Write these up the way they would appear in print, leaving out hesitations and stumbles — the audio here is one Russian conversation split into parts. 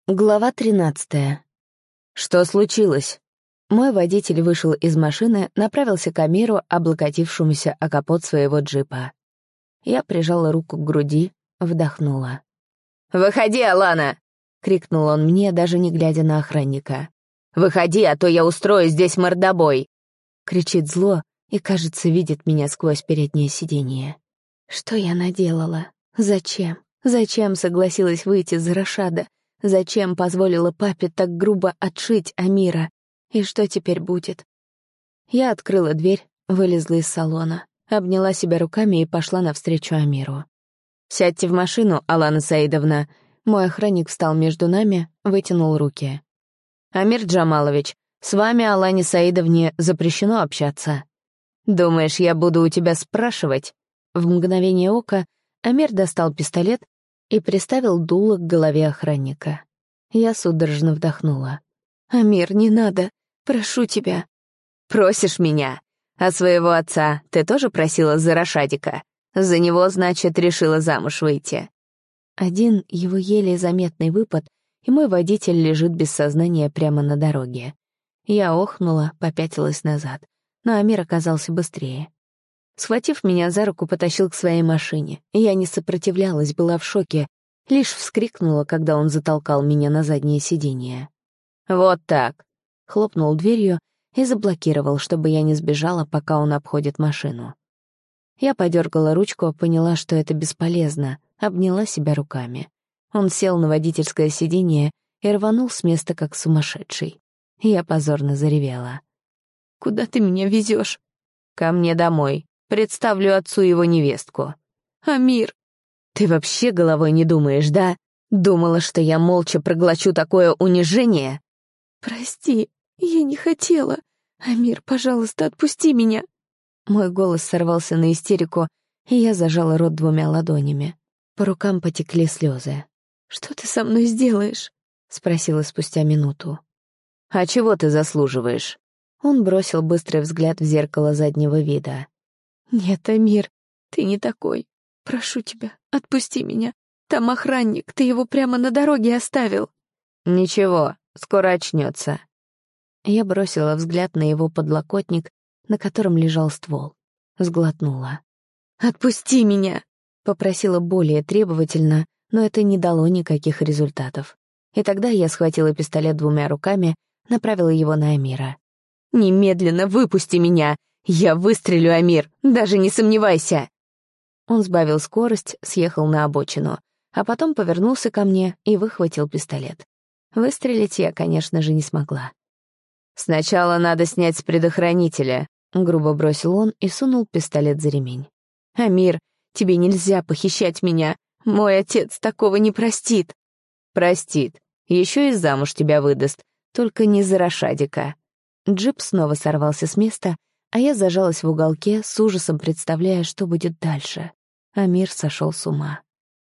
Глава 13. Что случилось? Мой водитель вышел из машины, направился к Амиру, облокотившемуся о капот своего джипа. Я прижала руку к груди, вдохнула. «Выходи, Алана!» — крикнул он мне, даже не глядя на охранника. «Выходи, а то я устрою здесь мордобой!» Кричит зло и, кажется, видит меня сквозь переднее сиденье. Что я наделала? Зачем? Зачем согласилась выйти за Рашада? Зачем позволила папе так грубо отшить Амира? И что теперь будет? Я открыла дверь, вылезла из салона, обняла себя руками и пошла навстречу Амиру. «Сядьте в машину, Алана Саидовна». Мой охранник встал между нами, вытянул руки. «Амир Джамалович, с вами, Алане Саидовне, запрещено общаться». «Думаешь, я буду у тебя спрашивать?» В мгновение ока Амир достал пистолет и приставил дуло к голове охранника. Я судорожно вдохнула. «Амир, не надо. Прошу тебя». «Просишь меня? А своего отца ты тоже просила за Рашадика? За него, значит, решила замуж выйти». Один его еле заметный выпад, и мой водитель лежит без сознания прямо на дороге. Я охнула, попятилась назад, но Амир оказался быстрее. Схватив меня за руку, потащил к своей машине. Я не сопротивлялась, была в шоке, лишь вскрикнула, когда он затолкал меня на заднее сиденье. «Вот так!» — хлопнул дверью и заблокировал, чтобы я не сбежала, пока он обходит машину. Я подергала ручку, поняла, что это бесполезно, обняла себя руками. Он сел на водительское сиденье и рванул с места, как сумасшедший. Я позорно заревела. «Куда ты меня везешь?» «Ко мне домой. Представлю отцу его невестку». «Амир!» «Ты вообще головой не думаешь, да? Думала, что я молча проглочу такое унижение?» «Прости, я не хотела. Амир, пожалуйста, отпусти меня». Мой голос сорвался на истерику, и я зажала рот двумя ладонями. По рукам потекли слезы. «Что ты со мной сделаешь?» — спросила спустя минуту. «А чего ты заслуживаешь?» Он бросил быстрый взгляд в зеркало заднего вида. «Нет, Амир, ты не такой. Прошу тебя, отпусти меня. Там охранник, ты его прямо на дороге оставил». «Ничего, скоро очнется». Я бросила взгляд на его подлокотник, на котором лежал ствол. Сглотнула. «Отпусти меня!» — попросила более требовательно, но это не дало никаких результатов. И тогда я схватила пистолет двумя руками, направила его на Амира. «Немедленно выпусти меня! Я выстрелю, Амир, даже не сомневайся!» Он сбавил скорость, съехал на обочину, а потом повернулся ко мне и выхватил пистолет. Выстрелить я, конечно же, не смогла. «Сначала надо снять с предохранителя», — грубо бросил он и сунул пистолет за ремень. «Амир, тебе нельзя похищать меня. Мой отец такого не простит». «Простит. Еще и замуж тебя выдаст. Только не за Рашадика». Джип снова сорвался с места, а я зажалась в уголке, с ужасом представляя, что будет дальше. Амир сошел с ума.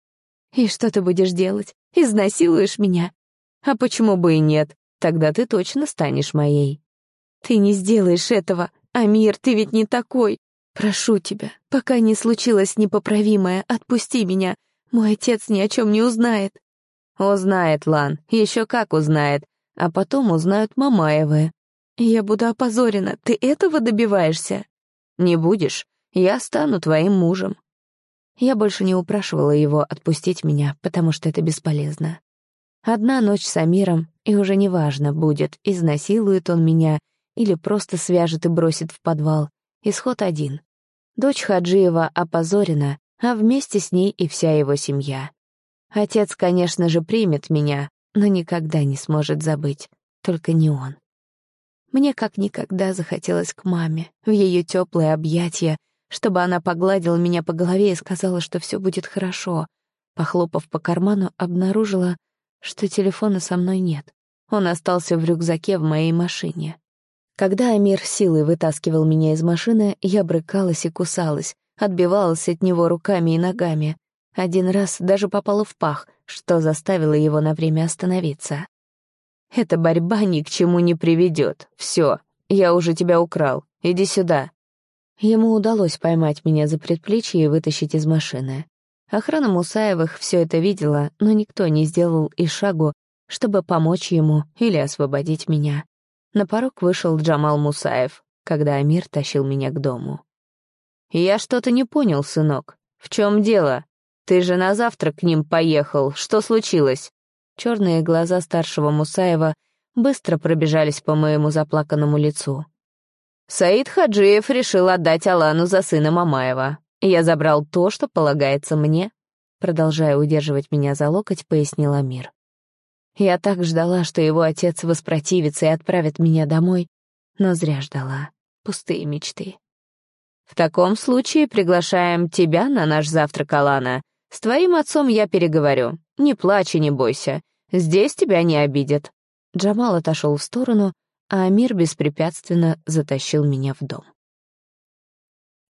«И что ты будешь делать? Изнасилуешь меня?» «А почему бы и нет? Тогда ты точно станешь моей». «Ты не сделаешь этого. Амир, ты ведь не такой. Прошу тебя, пока не случилось непоправимое, отпусти меня. Мой отец ни о чем не узнает». «Узнает, Лан, еще как узнает. А потом узнают Мамаевы». «Я буду опозорена. Ты этого добиваешься?» «Не будешь. Я стану твоим мужем». Я больше не упрашивала его отпустить меня, потому что это бесполезно. Одна ночь с Амиром, и уже неважно будет, изнасилует он меня или просто свяжет и бросит в подвал. Исход один. Дочь Хаджиева опозорена, а вместе с ней и вся его семья. Отец, конечно же, примет меня, но никогда не сможет забыть. Только не он. Мне как никогда захотелось к маме, в ее теплые объятия, чтобы она погладила меня по голове и сказала, что все будет хорошо. Похлопав по карману, обнаружила, что телефона со мной нет. Он остался в рюкзаке в моей машине. Когда Амир силой вытаскивал меня из машины, я брыкалась и кусалась, отбивалась от него руками и ногами. Один раз даже попала в пах, что заставило его на время остановиться. «Эта борьба ни к чему не приведет. Все, я уже тебя украл. Иди сюда». Ему удалось поймать меня за предплечье и вытащить из машины. Охрана Мусаевых все это видела, но никто не сделал и шагу, чтобы помочь ему или освободить меня. На порог вышел Джамал Мусаев, когда Амир тащил меня к дому. «Я что-то не понял, сынок. В чем дело? Ты же на завтрак к ним поехал. Что случилось?» Черные глаза старшего Мусаева быстро пробежались по моему заплаканному лицу. «Саид Хаджиев решил отдать Алану за сына Мамаева. Я забрал то, что полагается мне», продолжая удерживать меня за локоть, пояснил Амир. Я так ждала, что его отец воспротивится и отправит меня домой, но зря ждала. Пустые мечты. «В таком случае приглашаем тебя на наш завтрак, Алана. С твоим отцом я переговорю. Не плачь и не бойся. Здесь тебя не обидят». Джамал отошел в сторону, а Амир беспрепятственно затащил меня в дом.